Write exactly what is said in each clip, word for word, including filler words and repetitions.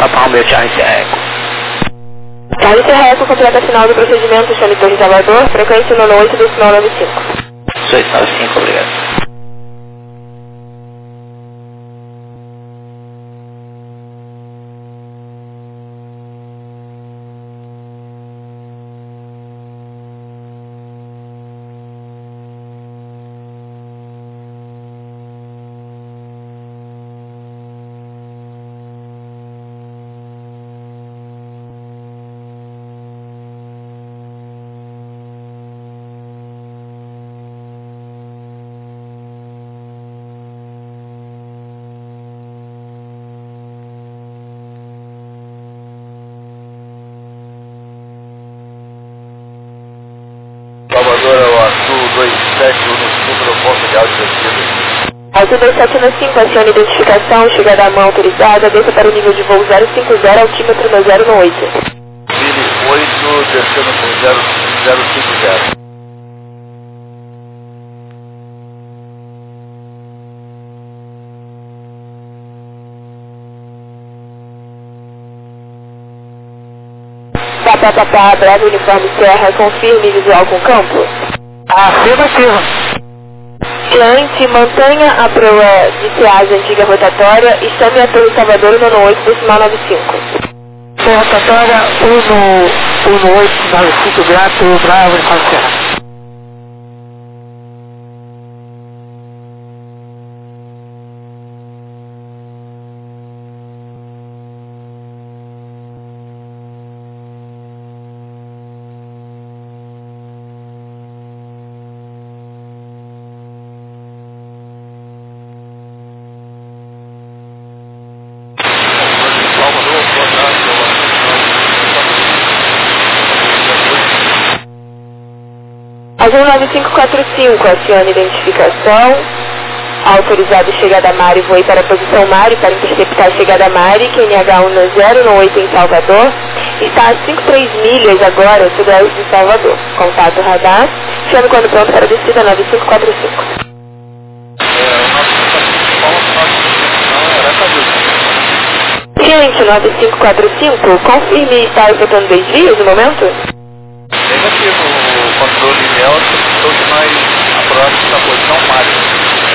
Papa Romeo Charlie Sierra Eco. Charlie Sierra Eco completa a final do procedimento, chame Torre Salvador, frequência nono oito, decimal nove cinco. oito nove cinco, obrigado. Salvador é o Azul dois sete um cinco no ponto de alta descida. Azul dois sete um cinco, acione identificação, chegada à mão autorizada, desça para o nível de voo zero cinco zero, altímetro no zero no oito. Mili oito, descendo por zero cinco zero. Papapá, breve uniforme Serra, confirme visual com campo. Afirmativo. Diante, mantenha a proa de Ceasa antiga rotatória e chame a Torre Salvador nono oito, decimal nove cinco. Rotatória um oito nove cinco, grato, bravo, uniforme Serra. Azul nove cinco quatro cinco, acione identificação, autorizado chegada a Mari, voe para a posição Mari para interceptar a chegada a Mari, Q N H um no zero no oito em Salvador, está a cinco três milhas agora, sudoeste de Salvador, contato radar, chame quando pronto para a descida nove cinco quatro cinco. Ciente nove cinco quatro cinco, confirme está efetuando desvios no momento? Negativo, o controle Nelson, todos nós aprovamos na posição máxima.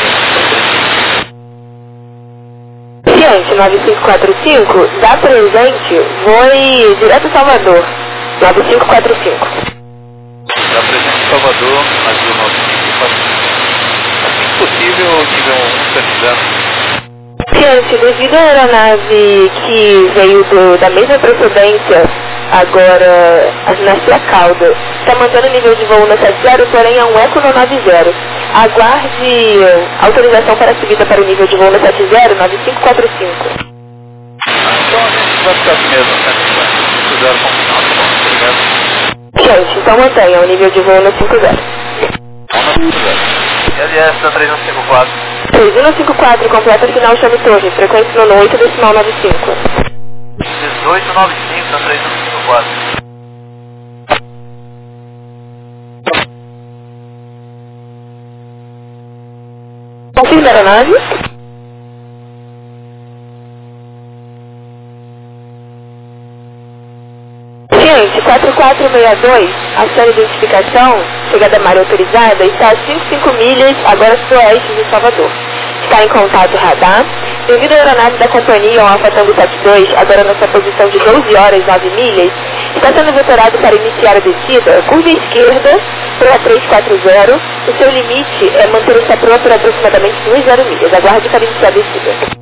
Ciente nove cinco quatro cinco, dá presente, voe direto a Salvador, nove cinco quatro cinco. Da presente Salvador, Azul nove cinco quatro cinco. Assim que possível, nível um, certidão. Ciente, devido à aeronave que veio do, da mesma procedência, agora na sua cauda, está mantendo o nível de voo no sete zero, porém é um Eco no nove zero. Aguarde autorização para a subida para o nível de voo no sete zero, nove cinco quatro cinco. Então a gente vai ficar assim mesmo, né? Se fizer combinado, tá bom, obrigado. Gente, então mantenha o nível de voo no cinco zero. Vamos no cinco zero. L S da três um cinco quatro. três um cinco quatro, completa final chame torre, frequência nono oito, decimal nove cinco. dezoito nove cinco da três um cinco quatro. Confirma a aeronave. Ciente, quatro quatro seis dois, ação de identificação, chegada a Mari autorizada, está a cinco cinco milhas, agora sudoeste de Salvador. Está em contato radar. Devido à aeronave da companhia, um Alfa Tango setenta e dois, agora na sua posição de doze horas nove milhas, está sendo vetorado para iniciar a descida, curva esquerda, proa três quatro zero. O seu limite é manter essa proa por aproximadamente duas zero milhas. Aguarde para iniciar a descida.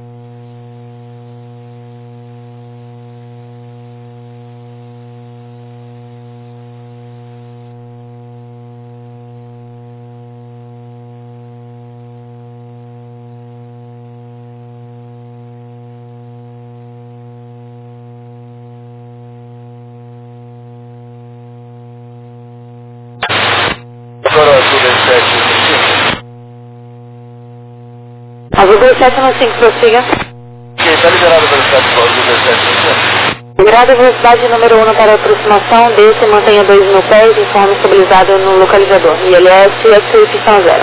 Azul dois sete um cinco, prossiga. Ok, está liberado a velocidade para o Azul dois sete um cinco. Liberada a velocidade número um para a aproximação, desce e mantenha dois mil pés, informe estabilizado no localizador. I L S, execução zero.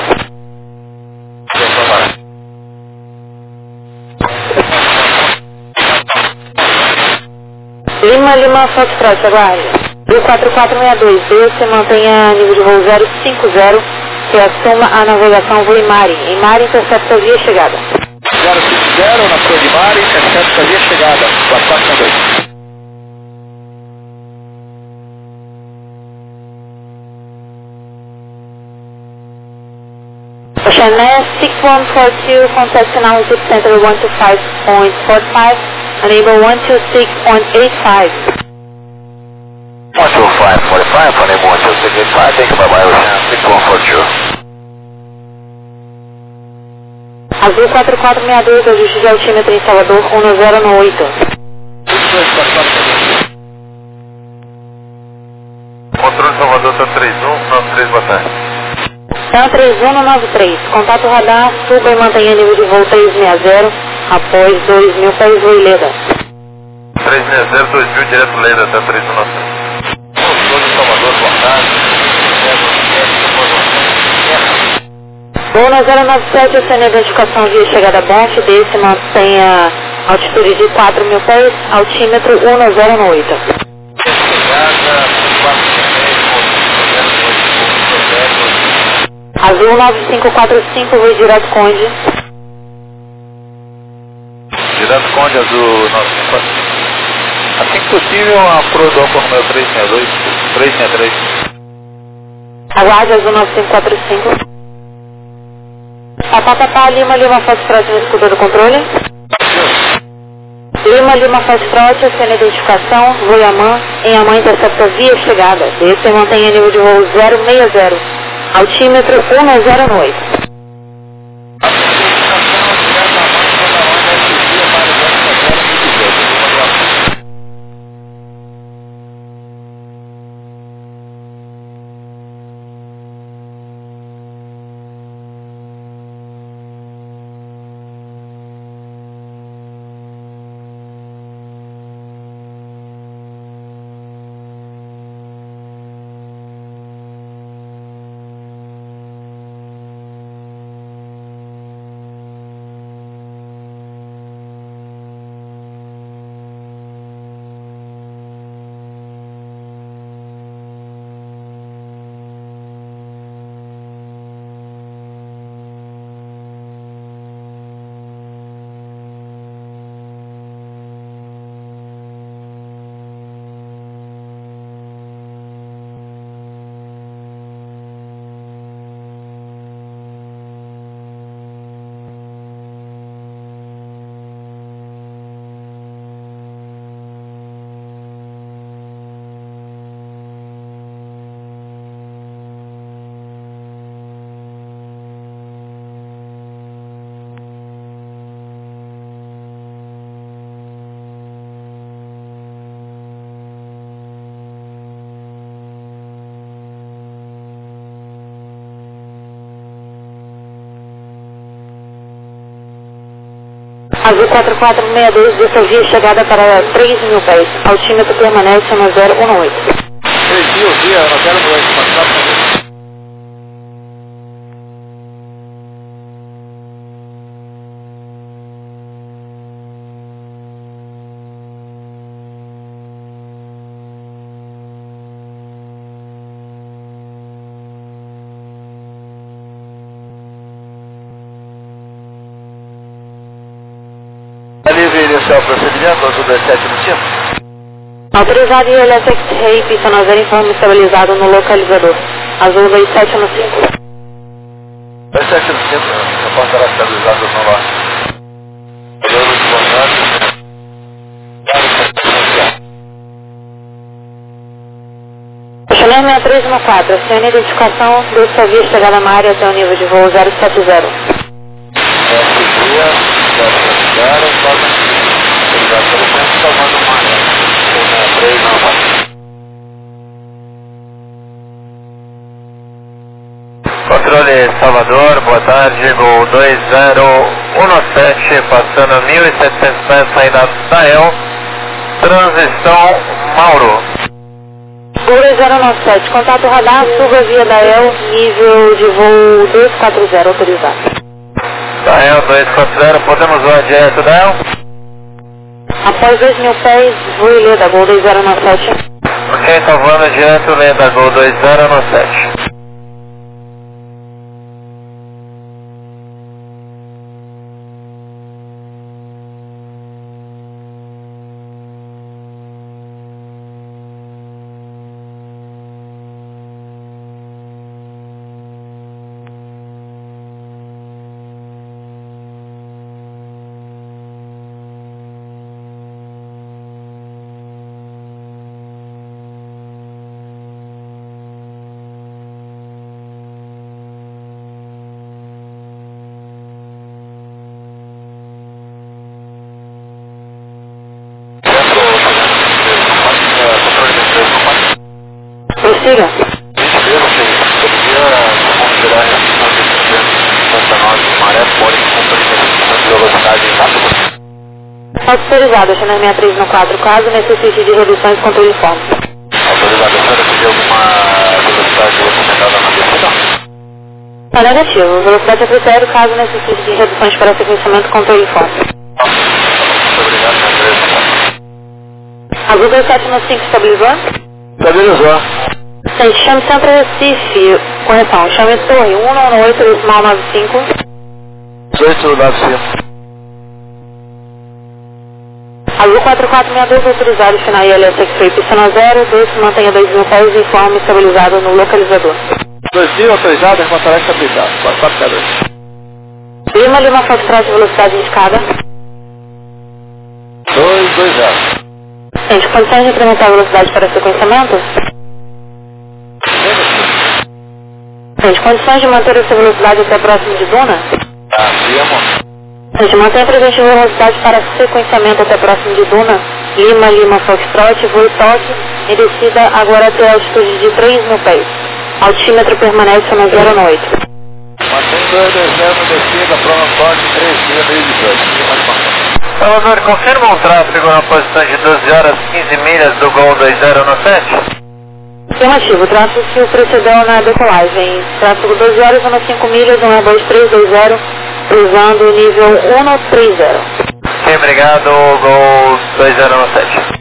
Lima, Lima, Foxtrot, aguarde. Azul quatro quatro seis dois, desce, mantenha nível de voo zero cinco zero, que assuma a navegação voo em Mari. Em Mari, intercepta via chegada. zero cinco zero, na Cruz de Mari, intercepta via chegada, quatro quatro seis dois. Chennai six one four two, contact now zip center one two five point four five, enable one two six point eight five. one two five point four five, enable one two six point eight five, thank you, bye bye, Ocean six one four two. Azul quatro quatro seis dois, ajuste de altímetro em Salvador um zero no oito. Controle Salvador, tá três um nove três, boa tarde. Então três um nove três, contato radar, suba e mantenha nível de voo três seis zero, após dois mil pés voo Leda. três seis zero, dois mil, direto Leda, até três um nove três. Controle Salvador, boa tarde. Voo na zero nove sete, acende a identificação via chegada Bonte, desce, mantenha altitude de quatro mil pés, altímetro um zero no oito. Azul nove cinco quatro cinco, voo direto Conde. Direto Conde, Azul nove cinco quatro cinco. Assim que possível, a Pro do Romeo três seis dois, três seis três. Aguarde Azul nove cinco quatro cinco. Papapá, Lima, Lima, Foxtrot no escudo do controle. Lima, Lima, Foxtrot, acende a identificação, voo Yaman, em Yaman intercepta via chegada. Desce e mantenha nível de voo zero seis zero. Altímetro um zero no oito. Azul quatro quatro seis dois, desça via chegada para três mil pés. Altímetro permanece no zero um oito. três mil, via no zero um oito, quatro quatro. Livre inicial procedimento, Azul dois sete no cinco. Autorizado e L S X Rei, pista no zero, informe estabilizado no localizador. Azul dois sete no cinco. dois sete no cinco, a porta será estabilizada no lá. Valor de contato. Channel seis três um quatro, acende a identificação, desça via chegada na área até o nível de voo zero sete zero. Controle Salvador, boa tarde, voo dois zero um sete, passando mil e setecentos metros, saída da E L, transição Mauro. dois zero um sete, contato radar, suba via da E L, nível de voo dois quatro zero, autorizado. Da E L dois quatro zero, podemos voar direto da E L? Após dois mil pés, voo e Leda, Gol dois zero nove sete. Ok, salvando adiante, Leda, Gol dois zero nove sete. Prossiga. Autorizado, Channel sessenta e três no quatro, caso necessite de reduções contra o uniforme. Autorizado, a senhora pediu alguma velocidade recomendada na descida? Tá negativo, velocidade é critério caso necessite de reduções para sequenciamento contra o uniforme. Muito obrigado, senhor. Azul dois sete nove cinco estabilizou? Estabilizou. Gente, chame Centro Recife, correção, chame Torre um nove oito decimal nove cinco. oito nove cinco. Azul quatro quatro seis dois autorizado, final I L S X-Ray, pista zero, dois se mantenha dois mil pés e informe estabilizado no localizador. dois mil autorizado, encontrar estabilizado, quatro quatro seis dois. Lima Lima Foxtrot de velocidade indicada. dois dois zero. Gente, condições de incrementar a velocidade para sequenciamento? Gente, condições de manter essa velocidade até próximo de Duna? Afirmo. Gente, mantenha presente a velocidade para sequenciamento até próximo de Duna. Lima, Lima, Foxtrot, voo e toque. Em descida agora até a altitude de três mil pés. Altímetro permanece no zero no oito. Mantém dois dois zero no descida, prova forte, três mil e dezoito. Salvador, confirma o tráfego na posição de doze horas quinze milhas do Gol dois zero nove sete? Afirmativo, tráfego que o precedeu na decolagem. Tráfego doze horas, cinco milhas, um dois três dois zero, cruzando o nível cento e trinta. Sim, obrigado, Gol dois zero nove sete.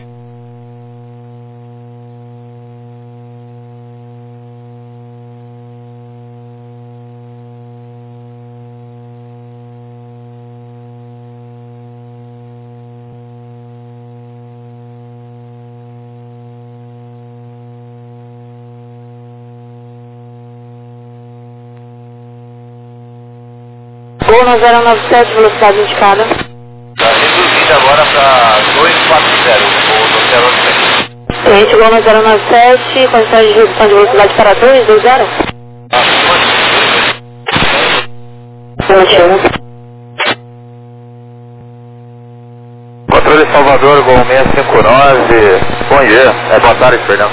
Gol no zero nove sete, velocidade indicada. Está reduzida agora para dois quatro zero, Gol do zero nove sete. Cliente, Gol no zero nove sete, condições de redução de velocidade para dois dois zero. Afirmativo. Controle Salvador, Gol seiscentos e cinquenta e nove. Bom dia, é boa tarde, perdão.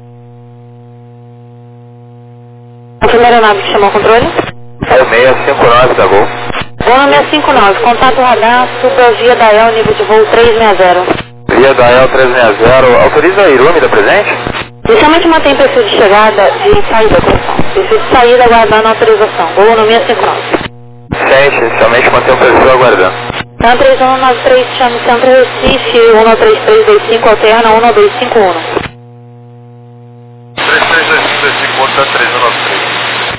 A primeira nave que chamou o controle? É o seiscentos e cinquenta e nove da Gol. Gol no seiscentos e cinquenta e nove, contato radar, supra via da E L, nível de voo trezentos e sessenta. Via da E L trezentos e sessenta, autoriza a Irúmida presente? Inicialmente mantém perfil de chegada de saída, correção. Perfil de saída aguardando autorização. Gol no seiscentos e cinquenta e nove. Sente, inicialmente mantém o perfil aguardando. Então três um nove três, chame Centro Recife, um três três dois cinco, alterna um dois cinco um. três três dois cinco dois cinco, ponto três um nove três.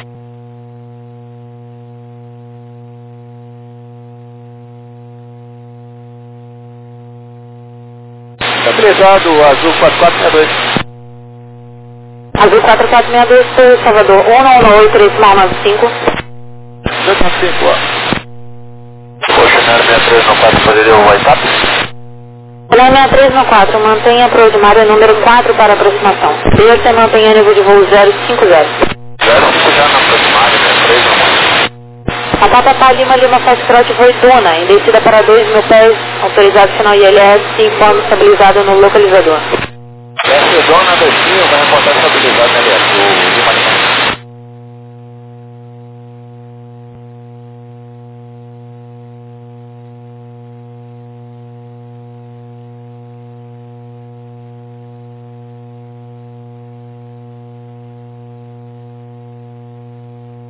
Estabilizado, azul quatro quatro seis dois. Azul quatro quatro seis dois, Sul, Salvador, um um oito, decimal nove cinco. dois nove cinco, ó. Poxa, não era sessenta e três no quatro, poderia o WhatsApp? Olha, sessenta e três no quatro, mantenha a proximária número quatro para aproximação. E você mantenha nível de voo zero cinco zero. zero cinco já na proximária, né? três um. A Papapá Lima Lima Foxtrot foi Duna, em descida para dois mil pés, autorizado final I L S e informe estabilizado no localizador. Essa dona dois mil vai reportar estabilizado na L S, o Lima Lima.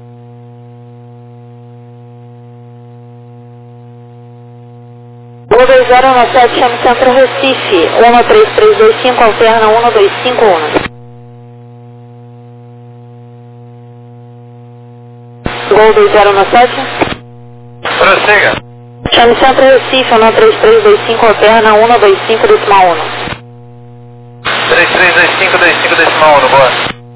Gol dois dois zero um sete, chame Centro Recife, um três três dois cinco, alterna um dois cinco um. Gol dois zero um sete. Prossiga. Chame Centro Recife, um três três dois cinco, alterna um dois cinco, decimal um. três três dois cinco, dois cinco, decimal um, boa.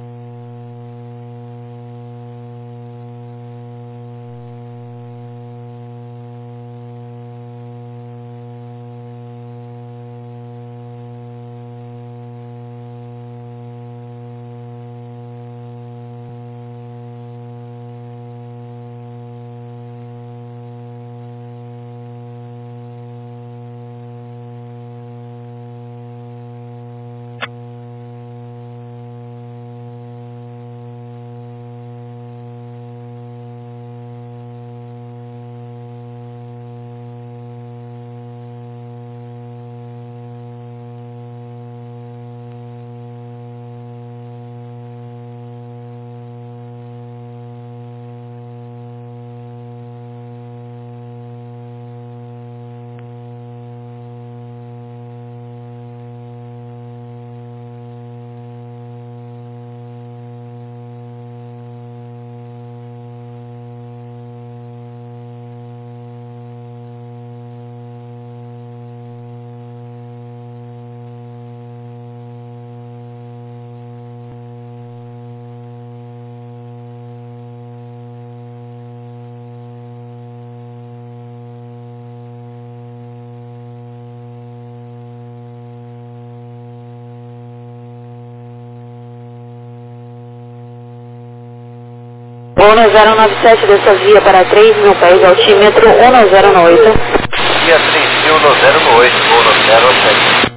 um zero nove sete dessa via para três mil pés, altímetro um zero oito. Via três mil no zero oito, gol no zero sete.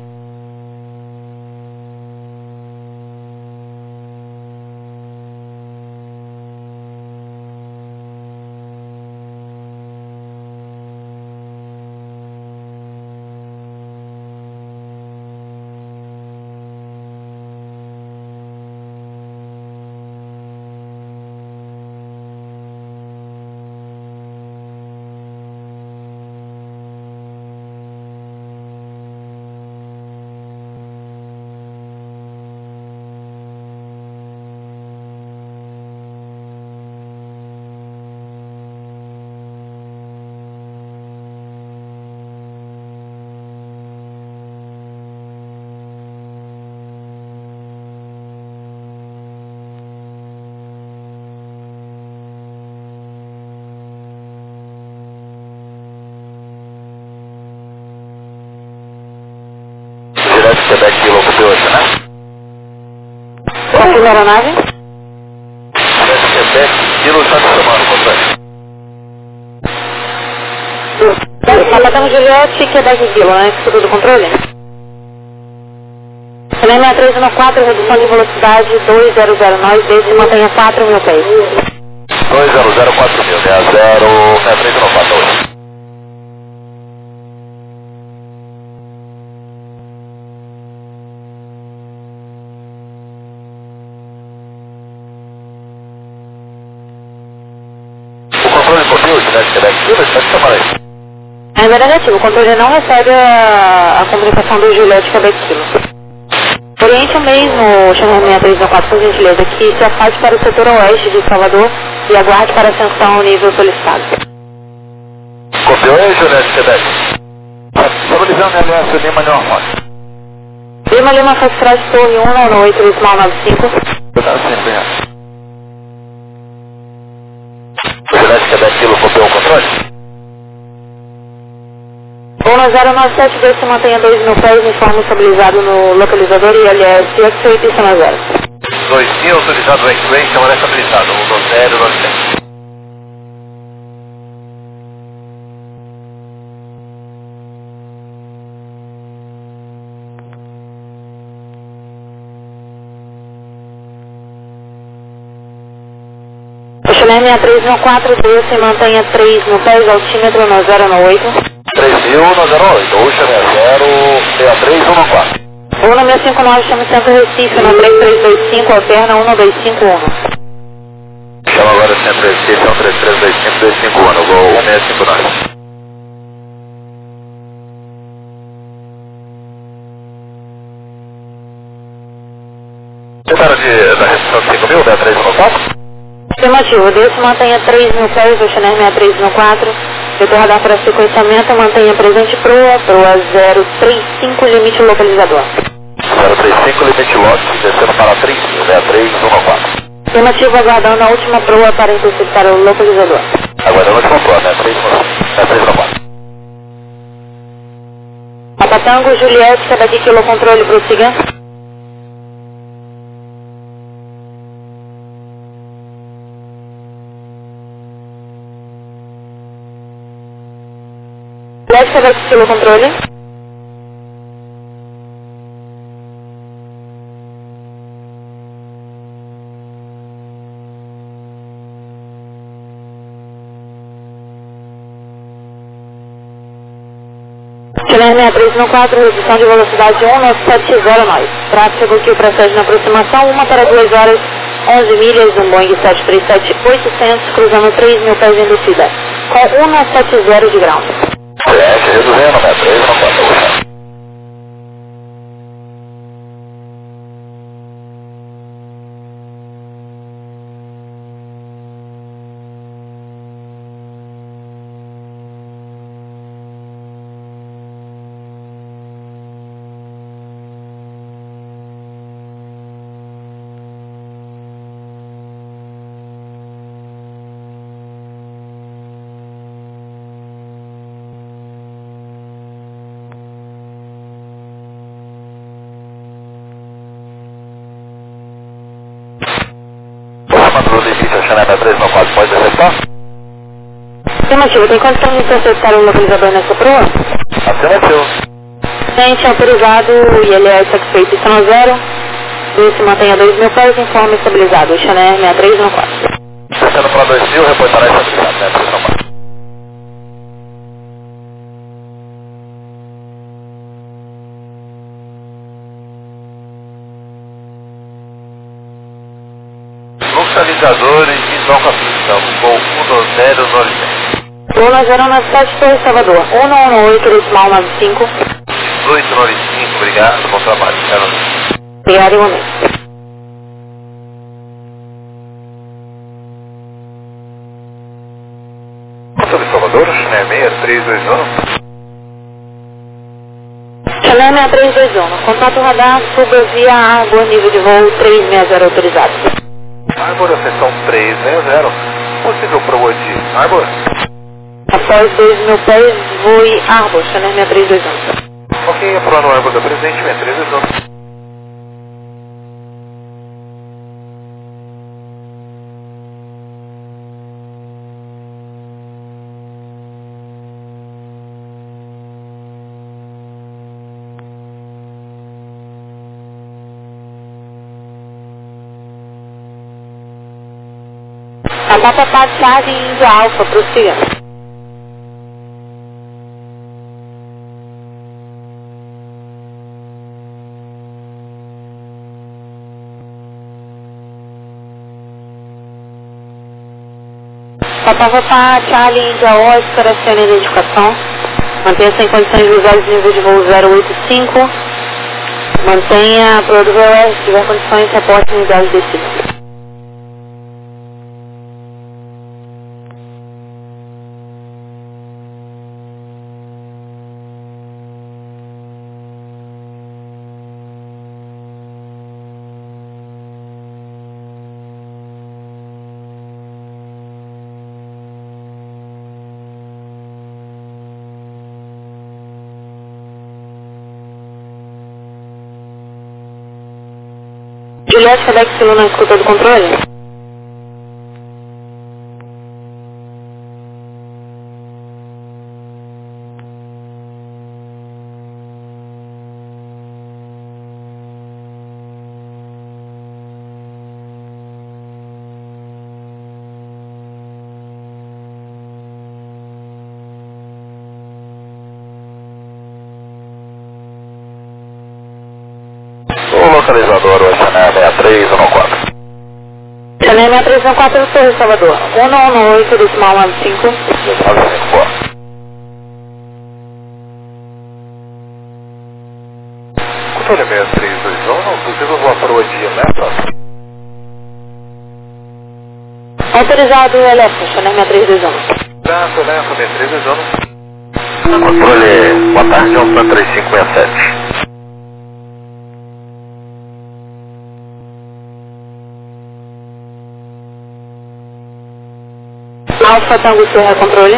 Quebec Kilo copiou essa, né? Qual que era a nave? Quebec Kilo está te chamando, contrato. Matamos Juliette, Quebec Kilo, né? Estudo do controle? Também sessenta e três um quatro, redução de velocidade dois zero zero nove, desde mantenha quatro mil pés. dois zero zero quatro mil, né? zero sessenta e três um quatro. Ainda é negativo, o controle não recebe a, a comunicação do Juliette Quebec Kilo. Oriente o mesmo, chama sessenta e três um quatro, por gentileza, que se afaste para o setor oeste de Salvador e aguarde para a ascensão ao nível solicitado. Copiou aí, Juliette Quebec? Estabilizando L S Lima Normal. Lima Lima Foxtrot Torre um nove oito, decimal nove cinco. Tá sempre, né? Juliette Quebec Kilo copiou o controle? um zero nove sete dois, se mantenha dois mil pés, informe estabilizado no localizador e L S X oito e zero. dois mil autorizado X-Ray, chamada estabilizado, um zero nove sete. Chilene a três mil quatro, se mantenha três mil pés, altímetro no zero oito. três mil no zero oito, Uxa zero seis três um quatro. um seis cinco nove, chama Centro Recife, no três três dois cinco, alterna um dois cinco um. Chama agora Centro Recife, um três três dois cinco dois cinco um, gol um seis cinco nove. Separa de, da restrição de cinco mil, né? três um quatro? Afirmativo, desse mantenha três mil pés, o Channel sessenta e três um quatro. Vetor radar para sequenciamento, mantenha presente proa, proa zero três cinco, limite localizador. zero três cinco, limite lote, descendo para três mil, né? três um quatro. Afirmativo, aguardando a última proa para interceptar o localizador. Aguardando a última proa, né? três um quatro. Papa Tango, Juliette, cada aqui quilo controle, prossiga. Juliette, cada aqui quilo controle. Channel sessenta e três um quatro, redução de velocidade um nove sete zero nove. Tráfego aqui para sede na aproximação, uma para duas horas, onze milhas, um Boeing sete três sete oitocentos, cruzando três mil pés em descida, com um nove sete zero de ground. sete, reduzindo, né? três um quatro. Do limite, a Channel três um quatro pode interceptar? Afirmativo, tem condição de interceptar o localizador nessa proa? Afirmativo. Gente, autorizado e ele é satisfeito Y zero. Desse mantenha dois mil pés em forma estabilizada. Channel sessenta e três um quatro. Descendo para dois mil, reportará estabilizado, né? três um quatro. Localizador e visão com a pista, voo um zero nove sete. Luna zero nove sete, Torre Salvador. um um oito, decimal nove cinco. dezoito nove cinco, obrigado, bom trabalho. Obrigado, igualmente. Sobre Salvador, Channel seis três dois um. Channel sessenta e três dois um. Contato radar, suba via água, nível de voo três seis zero autorizado. Arbor, seção três seis zero. Possível proa de Arbor? Após dois mil pés, voe Arbor, Channel sessenta e três dois um. Ok, a proa no Arbor da presente, sessenta e três dois um. A Papa Pat Charlie Índia Alfa, prossiga. Papa Papa Charlie Índia Oscar, acione a identificação. Mantenha-se em condições visuais nível de voo zero oito cinco. Mantenha a proa do V O S, se tiver condições, reporte unidade de descida. Juliette, Quebec, Sul, na escuta do controle? O localizador, o Channel sessenta e três um quatro. Channel sessenta e três um quatro, Torre Salvador. um um oito, decimal nove cinco. nove cinco. Controle sessenta e três dois um, possível voar para o dia, né? Autorizado Elétrico, Chanel seis três dois um. Já, Chanel seis três dois um. Controle, boa tarde, Alfa três cinco seis sete. Alfa Tango Serra, controle.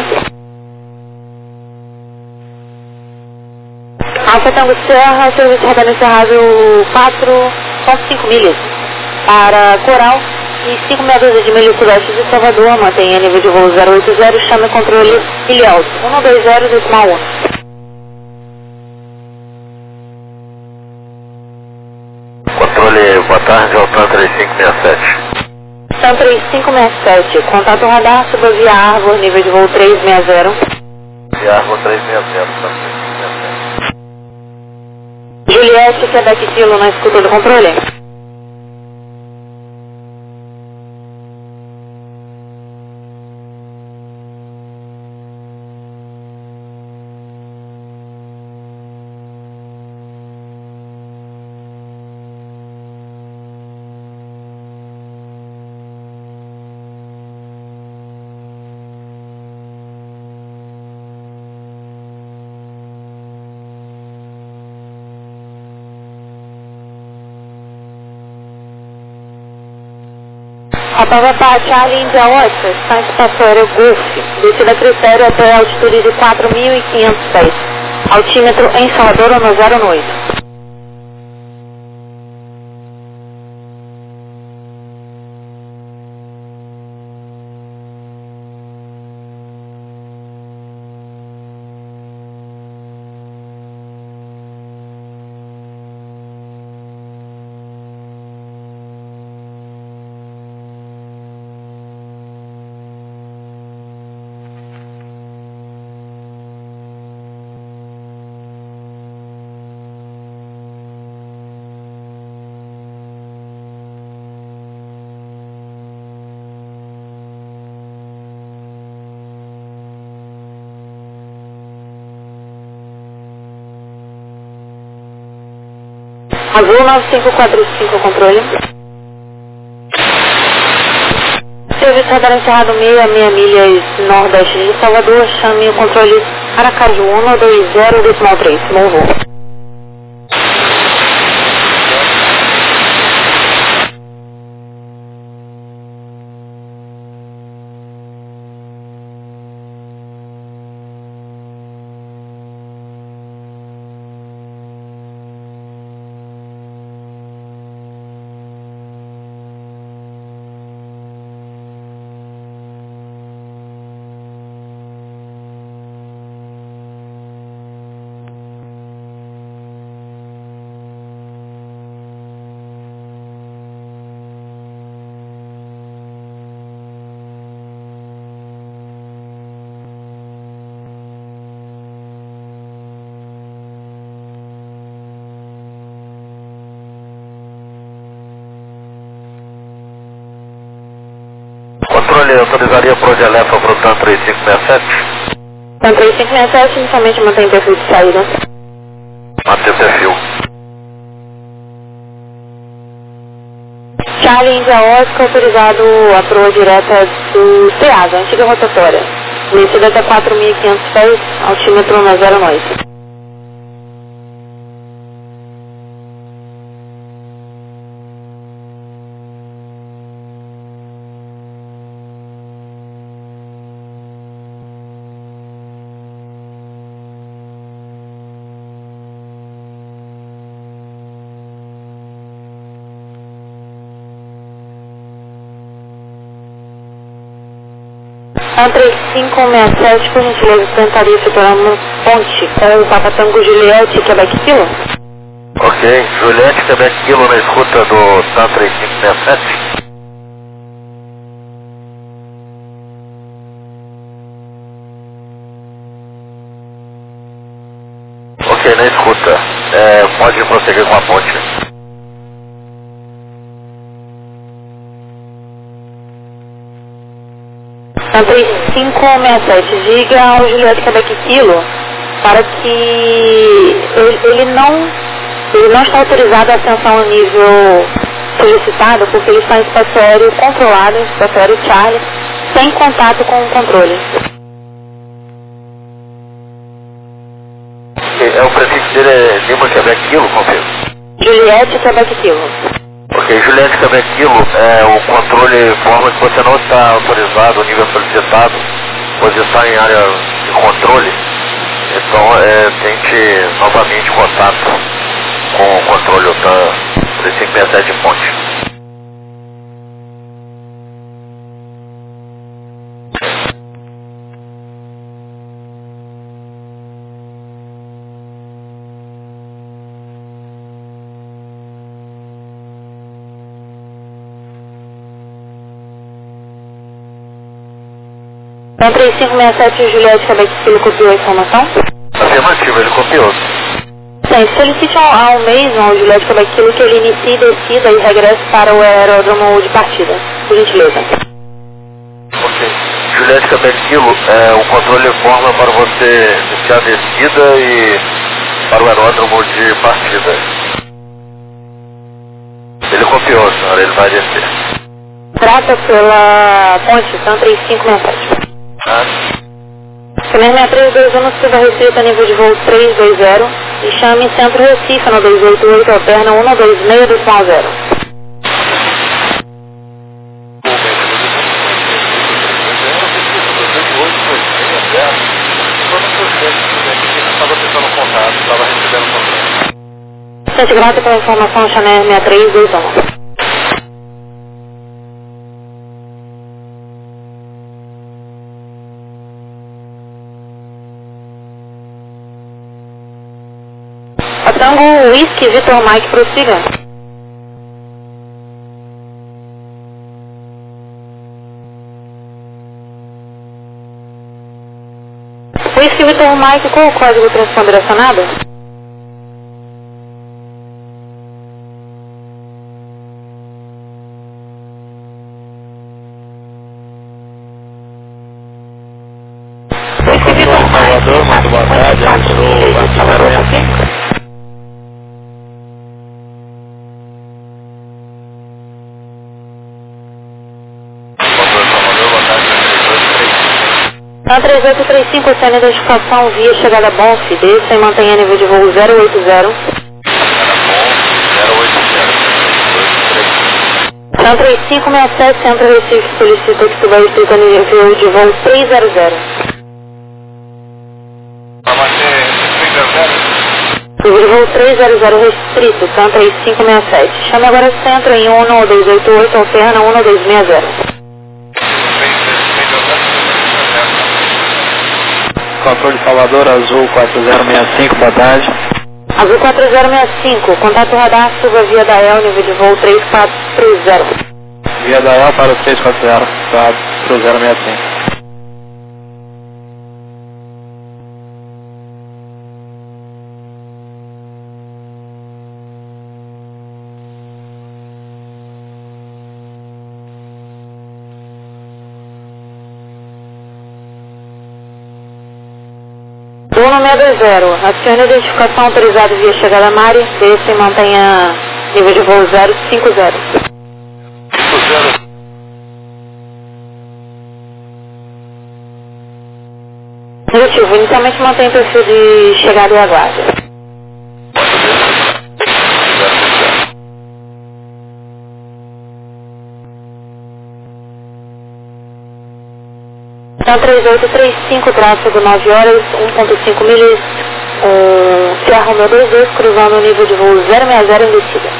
Alfa Tango Serra, serviço rodando encerrado quatro ponto cinco milhas para Coral e cinco meia dúzia de milhas sudeste de Salvador, mantenha nível de voo zero oito zero, chame controle Ilhéus, um dois zero, decimal um. Controle, boa tarde, Alfa três cinco seis sete. São três cinco seis sete, contato radar, suba via Arbor, nível de voo três seis zero. Via Arbor três seis zero. Juliette, Quebec Kilo, na escuta do controle. Apavapá, Charlie, India Oscar, está em espaço aéreo Golf, descida critério até altitude de quatro mil e quinhentos pés, altímetro em Salvador, ano zero oito. Azul nove cinco quatro cinco, controle. Serviço radar encerrado meia, meia milhas nordeste de Salvador, chame o controle Aracaju um dois zero, decimal três, bom voo. Controle, autorizaria para o Elefa para o TAM três cinco seis sete? TAM três cinco seis sete, inicialmente mantém perfil de saída. Mantém perfil. Charlie, India Oscar, autorizado a proa direta do CEASA, antiga rotatória. Descida até quatro mil e quinhentos pés, altímetro na zero oito. TAM três cinco seis sete, por gentileza, tentaria separando ponte com o Papa Tango Juliette, Quebec Kilo. Ok, Juliette, Quebec Kilo na escuta do TAM três cinco seis sete. Ok, na escuta. É, pode prosseguir com a ponte. TAM três cinco seis sete, diga ao Juliette Quebec Kilo para que ele, ele, não, ele não está autorizado a ascensão a nível solicitado porque ele está em espaço aéreo controlado, em espaço aéreo Charlie, sem contato com o controle. É, o prefixo dele é Lima Quebec Kilo, confirmo? Juliette Quebec Kilo. Ok, Juliette Quebec Kilo, é, o controle informa que você não está autorizado, o nível solicitado, você está em área de controle, então é, tente novamente contato com o controle O T A N três cinco seis sete Ponte. Então três cinco seis sete Juliette Quebec Kilo copiou a informação? Afirmativo, ele copiou. Sim, solicite ao, ao mesmo, ao Juliette Quebec Kilo, que ele inicie, descida e regresse para o aeródromo de partida, por gentileza. Ok. Juliette Quebec Kilo, é, o controle informa para você iniciar a descida e para o aeródromo de partida. Ele copiou, senhora, ele vai descer. Trata pela ponte, então três cinco seis sete. Ah. Primeiro seis três dois um, suba restrita nível de voo três dois zero e chame Centro Recife no dois oito oito, alterna um dois seis dois zero. Gente, grata pela informação, Chanel seis três dois um. Tango Whisky Vitor Mike, prossiga. Whisky Vitor Mike, qual o código transponder acionado? Whisky Vitor Mike. Salvador, muito boa tarde, eu sou quatro zero seis cinco. Na três oito três cinco, sem identificação via chegada Bonf, desça e mantenha nível de voo zero oito zero. São três cinco seis sete, Centro Recife, solicita que suba restrita nível de voo três zero zero. Nível de voo três zero zero restrito, São três cinco seis sete. Chame agora o centro em um dois oito oito, alterna um dois seis zero. Controle Salvador, Azul quatro zero seis cinco, boa tarde. Azul quatro zero seis cinco, contato radar, suba via da El, nível de voo três quatro três zero. Via da El para o três quatro zero, quatro zero seis cinco. um seis dois zero, acione a identificação autorizada via chegada Mari, desça e mantenha nível de voo zero cinco zero. Negativo, inicialmente mantém perfil de chegada e aguarde. Então três oito três cinco, tráfego nove horas, um ponto cinco milhas, um Sierra Romeo dois dois, cruzando o nível de voo zero seis zero em descida.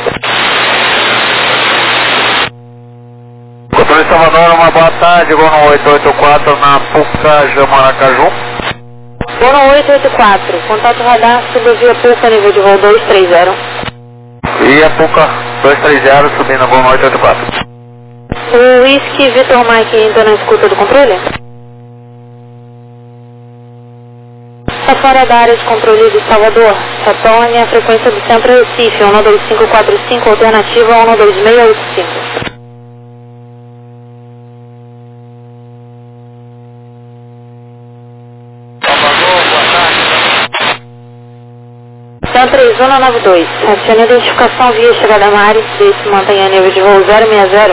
Controle Salvador, uma boa tarde, voo no oito oito quatro na Puca, Jamaracaju. Voo no oito oito quatro, contato radar, suba via Puca, nível de voo dois três zero. E a Puca dois três zero, subindo a voo no oito oito quatro. O Whisky Vitor Mike entra na escuta do controle? Está fora da área de controle de Salvador. Retorne a frequência do Centro Recife, um dois cinco quatro cinco, alternativa um dois seis oito cinco. Sam três um nove dois, acione a identificação via chegada a Mari, se mantenha a nível de voo zero seis zero.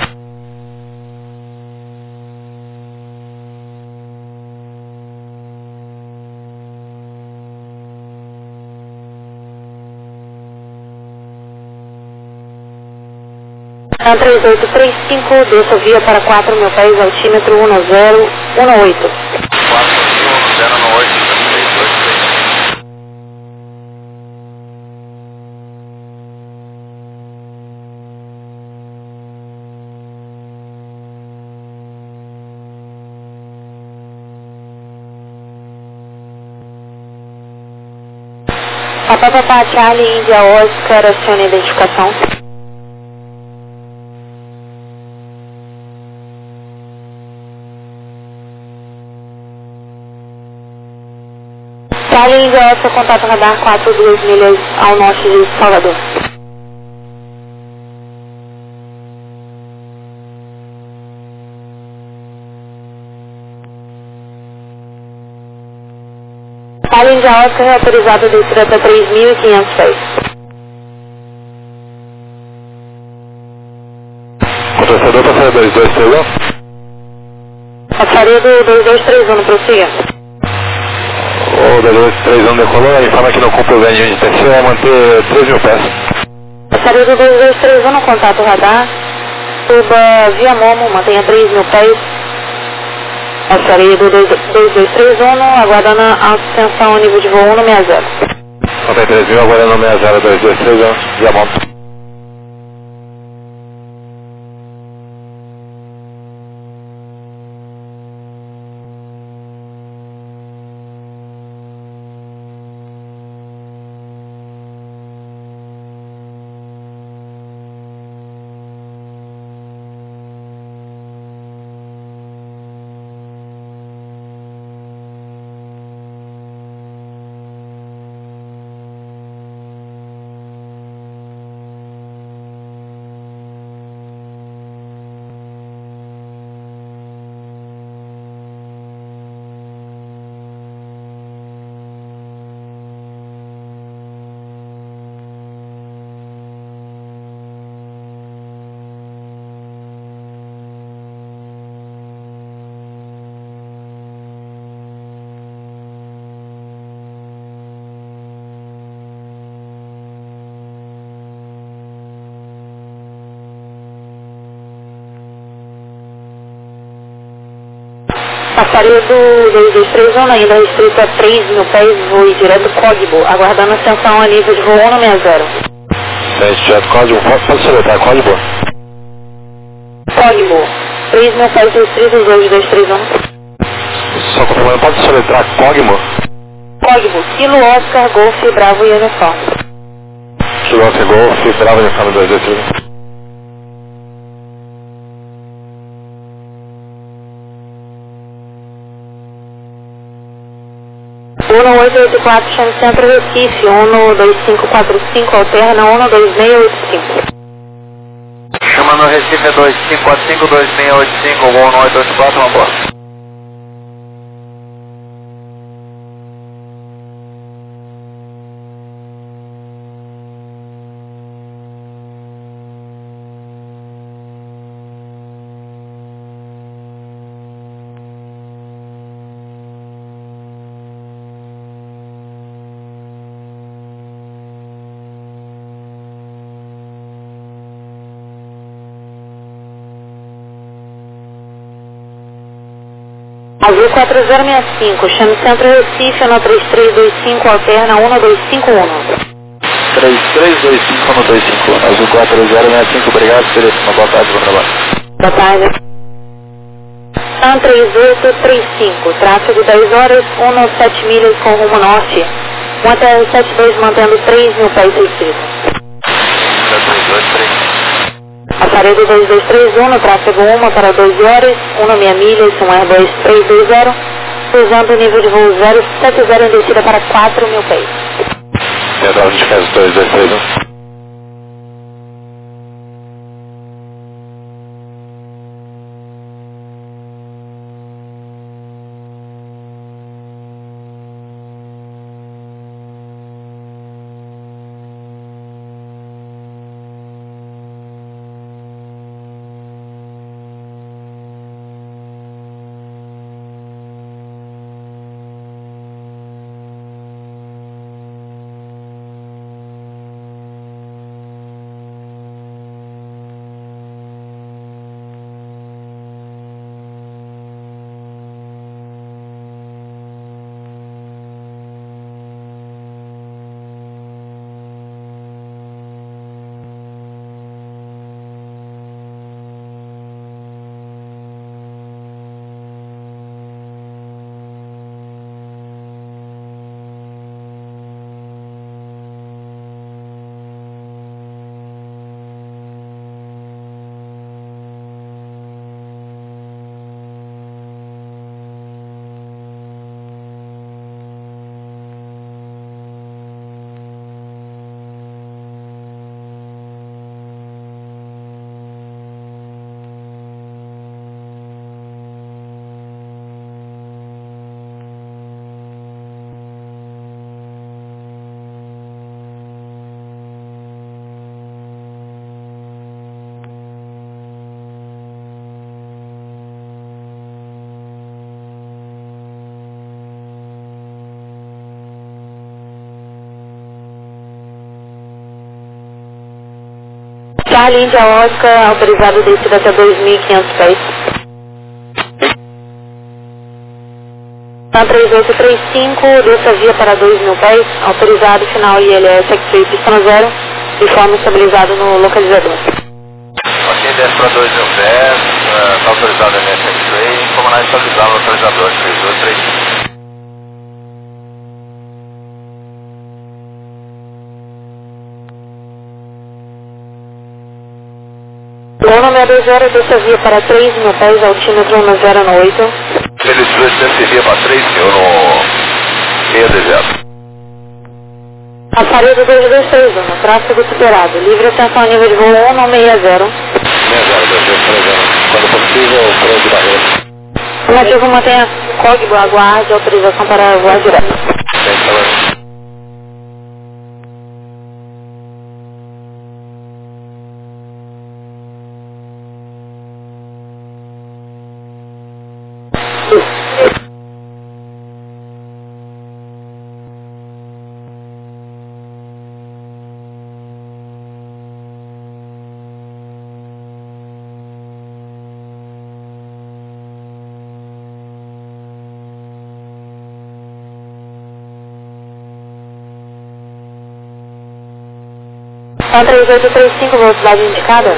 Sam três oito três cinco, desça via para quatro mil pés, altímetro um zero um oito. quatro mil, zero um oito, três dois três. Papá, papá, Charlie, Índia, Oscar, acione a identificação. Charlie, Índia, Oscar, contato radar quatro duas milhas ao norte de Salvador. Charlie, Índia, Oscar, autorizado a descer até três mil e quinhentos pés. Contorcedor passaria dois dois três um. Passaria do dois dois três um, prossiga. O dois dois três um decolou, informa que não cumpre o ganho de terceiro, vai manter três mil pés. Passaria do dois dois três um no contato radar. Suba via Momo, mantenha três mil pés. Passaria do dois dois três um, aguardando a ascensão ao nível de voo um seis zero. Mantém três mil, aguardando seis zero dois dois três um, já monta. Passaria do dois dois três um, ainda restrito a três mil pés, voo direto Código, aguardando ascensão a nível de voo um seis zero. Sete direto código, pode, pode soletrar código? Código, três mil pés restritos, dois dois três um. Só confirmando, pode soletrar código? Código, Kilo Oscar, Golf, Bravo e Uniforme. Kilo Oscar, Golf, Bravo e Uniforme dois dois três um. um oito oito quatro, chame Centro Recife, um dois cinco quatro cinco, alterna um dois seis oito cinco. Chama no Recife é dois cinco quatro cinco, dois seis oito cinco, voo um oito oito quatro, uma boa. Azul quatro zero seis cinco, chame Centro Recife, no três três dois cinco, alterna um dois cinco um. três três dois cinco um dois cinco um, Azul quatro zero seis cinco, obrigado, seria uma boa tarde, bom trabalho. Boa tarde. Sam três oito três cinco, tráfego dez horas, um sete milhas com rumo norte, um até setenta e dois mantendo três mil pés restritos. três dois três cinco. Aparelho dois dois três um, no tráfego um para doze horas, um seis milhas, um Airbus três dois zero, usando o nível de voo zero sete zero em descida para quatro mil pés. Pedro, de casa dois dois três um. Charlie India Oscar, autorizado descida até dois mil e quinhentos pés. Na três oito três cinco, desça via para dois mil pés, autorizado final I L S X-Ray pistão zero, de forma estabilizado no localizador. Ok, desce para dois mil pés, está autorizado L S X-Ray, comunar estabilizado no localizador três oito três cinco. Lona seis dois zero, desça via para três mil pés, altímetro um zero no oito. Eles desce via para três mil no seis dois zero. Aparelho dois dois três um, tráfego superado. Livre atenção a nível de voo um no seis zero. seis zero, dois dois três zero. Quando possível, freio de barreira. Motivo mantenha código, aguarde autorização para voar direto. Tem três oito três cinco, velocidade indicada.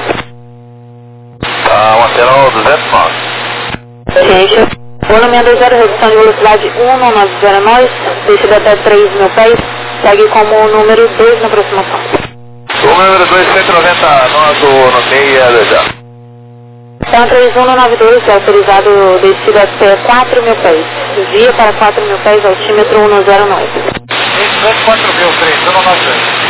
Tá mantendo duzentos nove. Ciência. Lona seis dois zero, redução de velocidade um no nove zero nove, descida até três mil pés, segue como o número dois na aproximação. O número dois, cento e noventa nós no seis dois zero. Então três um no nove dois, é autorizado descida até quatro mil pés, via para quatro mil pés, altímetro um zero nove. quatro mil, três um no nove dois.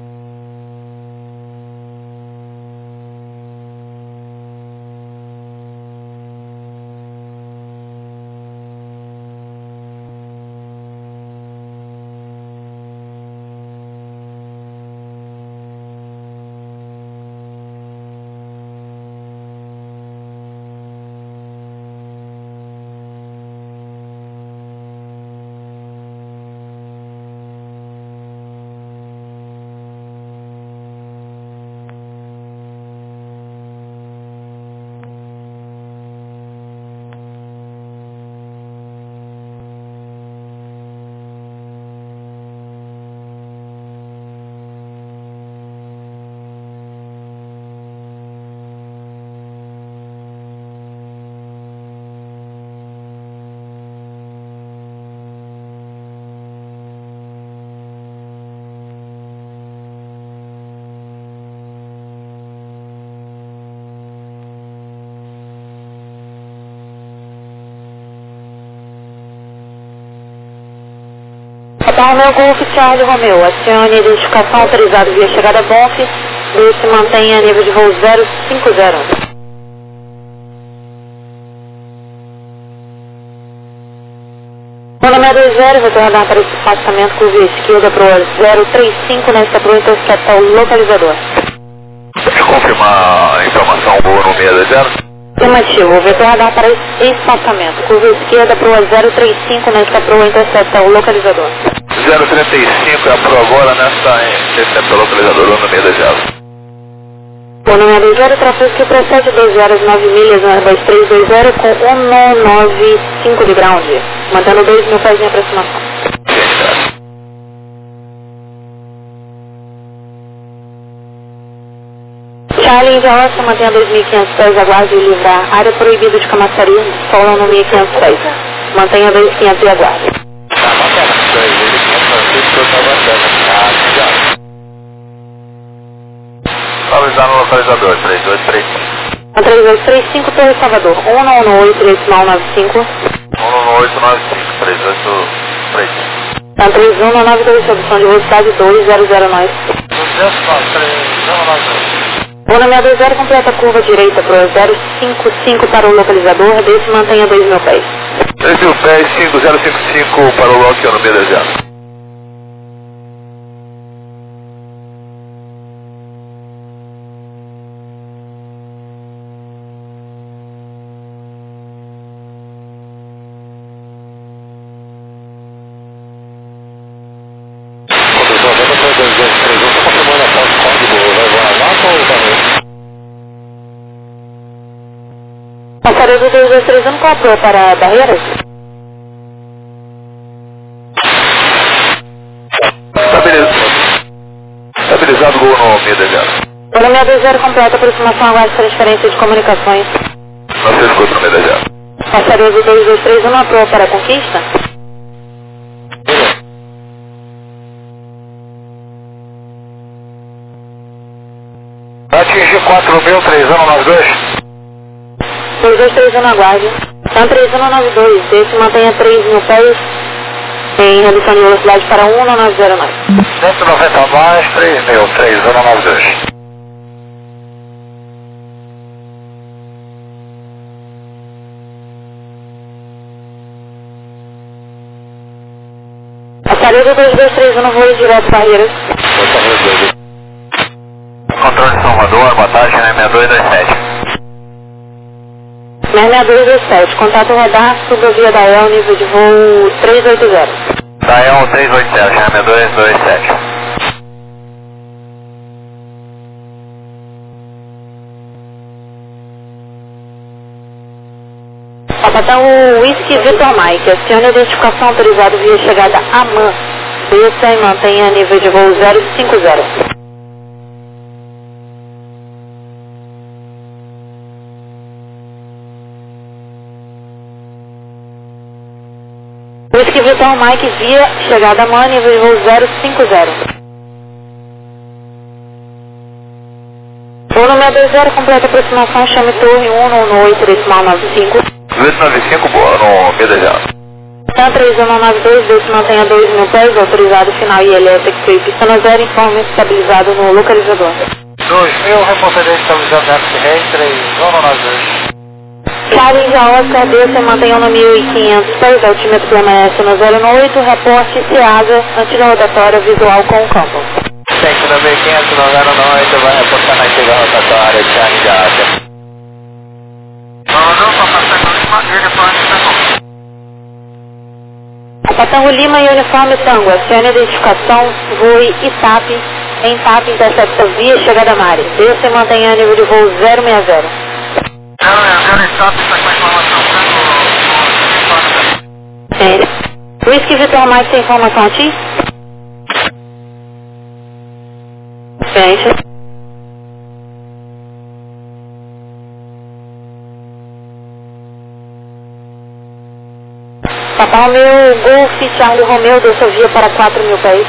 Então, Romeo Golf Charlie Romeo, acione identificação autorizada via chegada Bonf, desce mantenha nível de voo zero cinco zero. Lona seis dois zero, retornar para esse espaçamento com via esquerda para o zero três cinco, nesta para o interceptar o localizador. Pode confirmar a informação boa no seis dois zero? Afirmativo, vetor radar para esse espaçamento, curva esquerda para o zero três cinco, nesta para o interceptar o localizador. zero trinta e cinco é a pro agora nessa intercepta o localizador no seis dois zero. Lona seis dois zero, trafego que precede doze horas nove milhas no Airbus três dois zero com um nove cinco de ground, mantendo dois mil pés em aproximação. Charlie India Oscar, mantenha dois mil e quinhentos pés, aguarde e livrar. Área proibida de camaçaria, solo no mil e quinhentos pés. Mantenha dois mil e quinhentos e aguarde. Tá bacana, dois mil e quinhentos, tá bacana. Localizar no localizador, três dois três cinco. três dois três cinco, Torre Salvador, um nove oito, decimal nove cinco. um nove oito nove cinco, três oito três cinco. Então três um nove dois, redução de velocidade dois zero zero nove. duzentos e nove, três zero nove dois. Lona seis dois zero, completa a curva direita para o zero cinco cinco para o localizador, desce mantenha dois mil pés. dois mil pés, cinco zero cinco cinco para o Loki no seis dois zero. dois dois três um, tá confirmando a foto código, vai voar lá ou tá do dois dois três um quatro para Barreiras. Estabilizado, gol no Medellín. Pelo seis dois zero completa aproximação aguarde transferência de comunicações. Não se escuta no Medellín. Passaria do dois dois três um aproa para a Conquista. Atingir quatro mil, três um nove dois. dois dois três um aguarde. Então três um nove dois, esse mantenha três mil pés em redução de velocidade para um nove zero nove. cento e noventa mais, três mil, três um nove dois. Passaria do dois dois três um no voo direto Barreiras. Controle de Salvador, boa tarde, seis dois dois sete. seis dois dois sete, contato radar, subvia da E L, nível de voo três oito zero. Da E L três oito zero, seis dois dois sete. Capitão Whisky Vitor Mike, acione a identificação autorizada via chegada A M A N. Desça e mantenha nível de voo zero cinco zero. Whisky Vitor Mike via chegada A M A N, nível de voo zero cinco zero. Voo no seis dois zero, completa aproximação, chame torre um no oito decimal nove cinco. oito nove cinco, boa, no Medellín. Então três um nove dois, desce mantenha dois mil pés, autorizado final I L S X pista no zero, informe estabilizado no localizador. dois mil, reportaria estabilizado na terrestre, três um nove dois. Challenge a Oscar, desce mantenha no mil e quinhentos pés, altímetro permanece no zero oito, reporte SEASA, antiga rotatória visual com o campo. Sete no mil e quinhentos, no zero oito, vai reportar na antiga rotatória, challenge a Oscar. Não, não, só passar com a madeira, pode estar bom. Patango Lima e uniforme Tango, acione a identificação, voe ITAP, em TAP intercepta via chegada Mari. Desça e mantenha nível de voo zero seis zero. Não, é zero ITAP, está com a informação, tá no... É. Whisky Vitor Mike tem informação a ti? Gente. Papai meu Golf Charlie Romeo desceu via para quatro mil pés.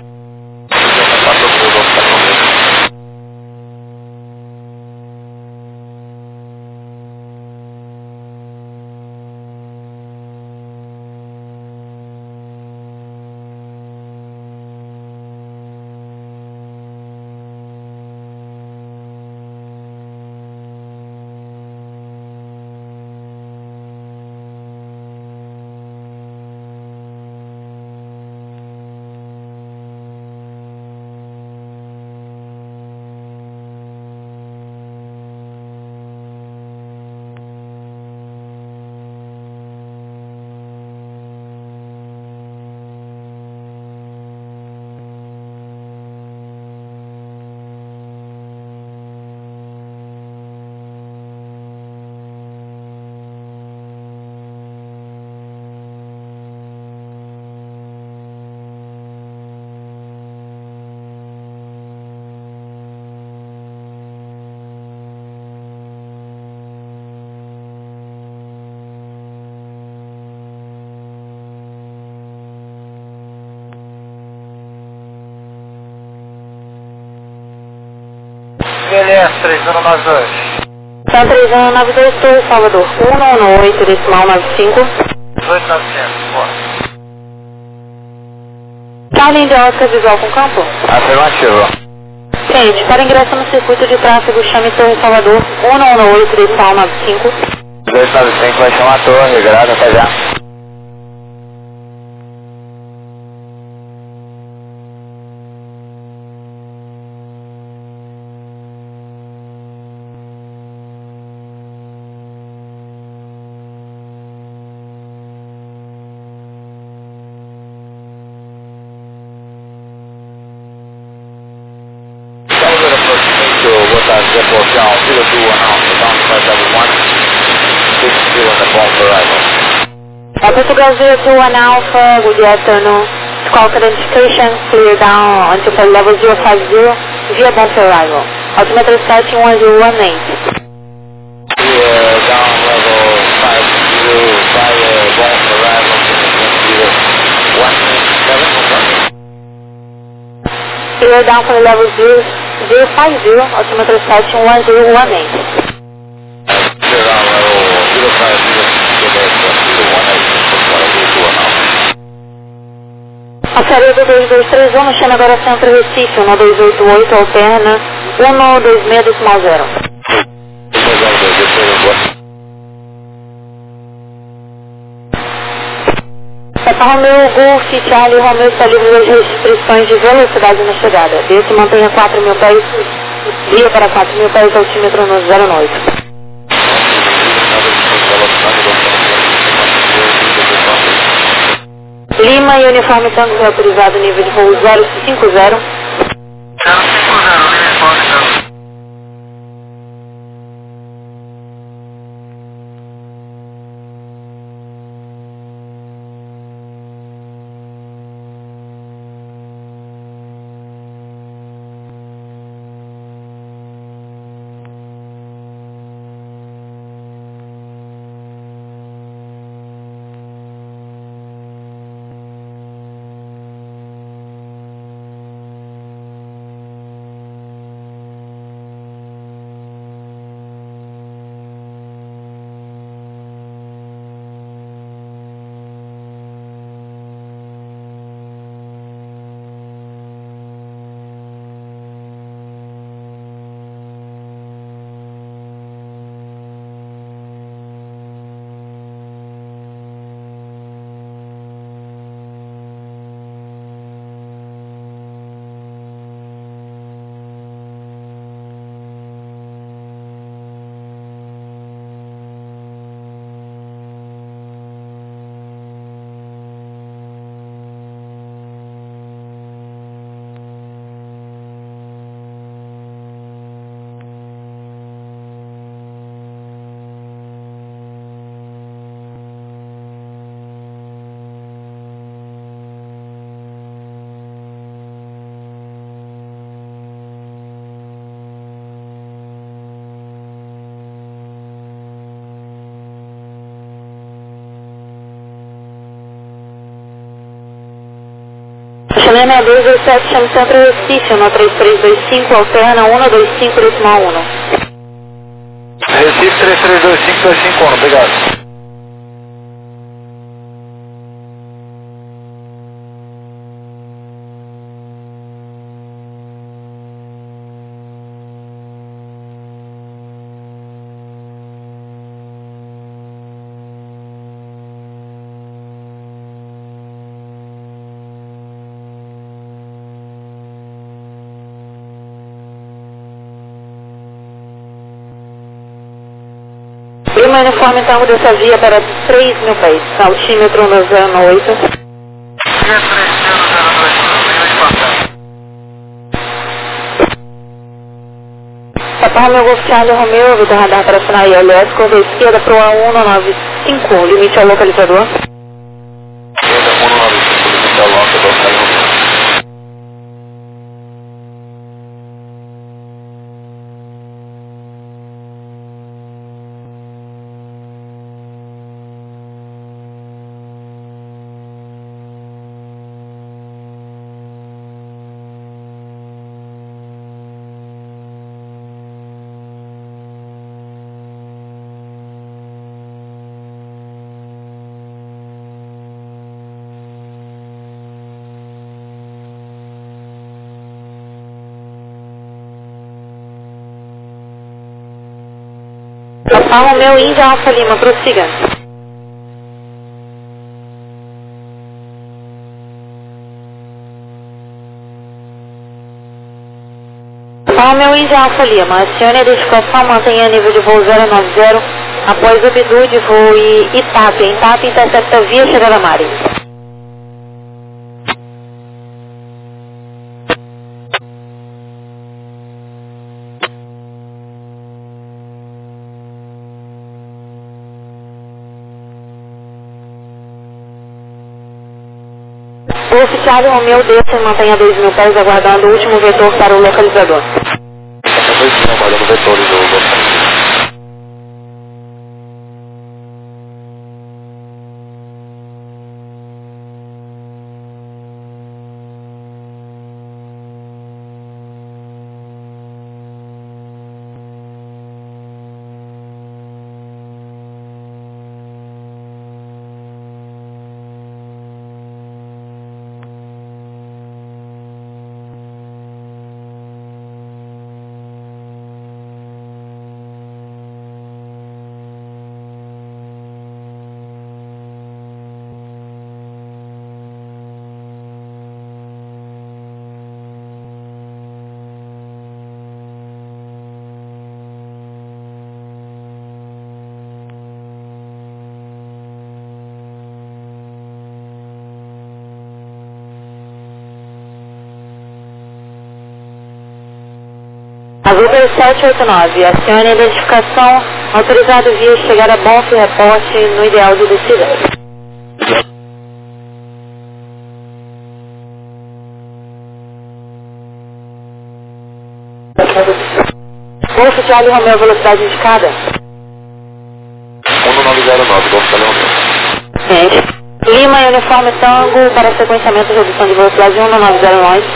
Beleza, três um nove dois. Então três um nove dois, Torre Salvador, um oito decimal nove cinco. dezoito novecentos, bora. Charlie de Oscar visual com campo? Afirmativo. Gente, para ingresso no circuito de tráfego, chame Torre Salvador, um oito decimal nove cinco. dezoito nove cinco vai chamar a torre, grada, até já. Boa tarde, Zé Porcial, Vila do Anal, Down five seven one, six Portugal zero two one Alpha, good afternoon. Call identification, clear down until flight level zero five zero, via bound for arrival. Altimeter setting one zero one eight. Clear down level five zero, via bound for arrival, zero one seven, Clear down for level zero zero five zero, altimeter setting one zero one eight. Clear down level zero five zero, Quebec zero one eight, Portugal zero two one Alpha. A série do dois dois três um, chama agora Centro Recife, um dois oito oito, alterna, um dois seis decimal zero. Papa Romeo Golf, Charlie Romeo está livre das restrições de velocidade na chegada. Desse mantenha quatro mil pés, via para quatro mil pés, altímetro no zero oito. Lima e uniforme Tango é autorizado nível de voo zero cinco zero. Chama seis dois dois sete, chama Centro Recife, um três três dois cinco, alterna um dois cinco decimal um. Recife três três dois cinco dois cinco um, obrigado. Lima uniforme Tango dessa via para três mil pés, altímetro no zero oito. Papa Romeo Golf Charlie Romeo, vida radar para acionar I L S, curva esquerda para o A um nove cinco, limite ao localizador. Papa Romeo Índia Alfa Lima, prossiga. Papa Romeo Índia Alfa Lima, acione a identificação, mantenha nível de voo zero nove zero, após o bidu de voo e Itap, em Itap intercepta via chegada Mari. Golf Charlie Romeo desça e mantenha dois mil pés aguardando o último vetor para o localizador. dois mil, aguardando vetores do localizador. Azul sete oito nove, acione a identificação, autorizado via chegar a Bonf e reporte no ideal de descida. Golf Charlie Romeo, velocidade indicada. um nove zero nove, Golf Charlie Romeo. Gente. Lima e uniforme Tango para sequenciamento e redução de velocidade um nove zero nove.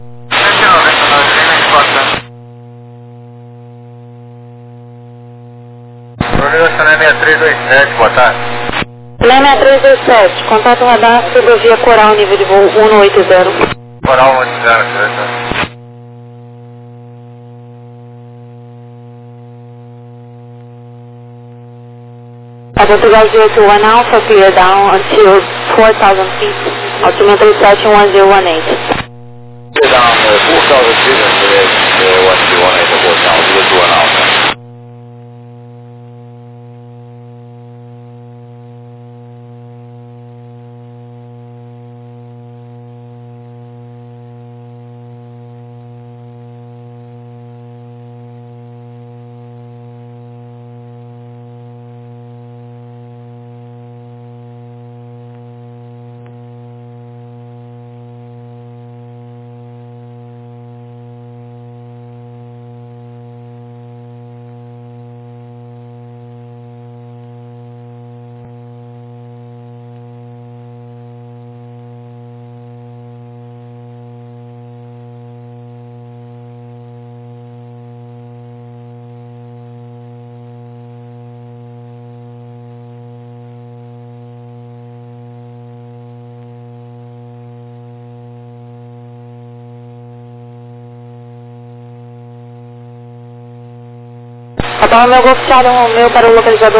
seis três dois sete, boa tarde. seis três dois sete, contato radar, rodovia Coral, nível de voo um oito zero. Coral um oito zero, certo? A Portugal zero two one Alpha, clear down until four thousand feet, altimeter three seven one zero one eight. Clear down uh, four thousand feet and uh, one two one eight, four thousand, zero two one Alpha. Então, meu Golf Charlie Romeo para o localizador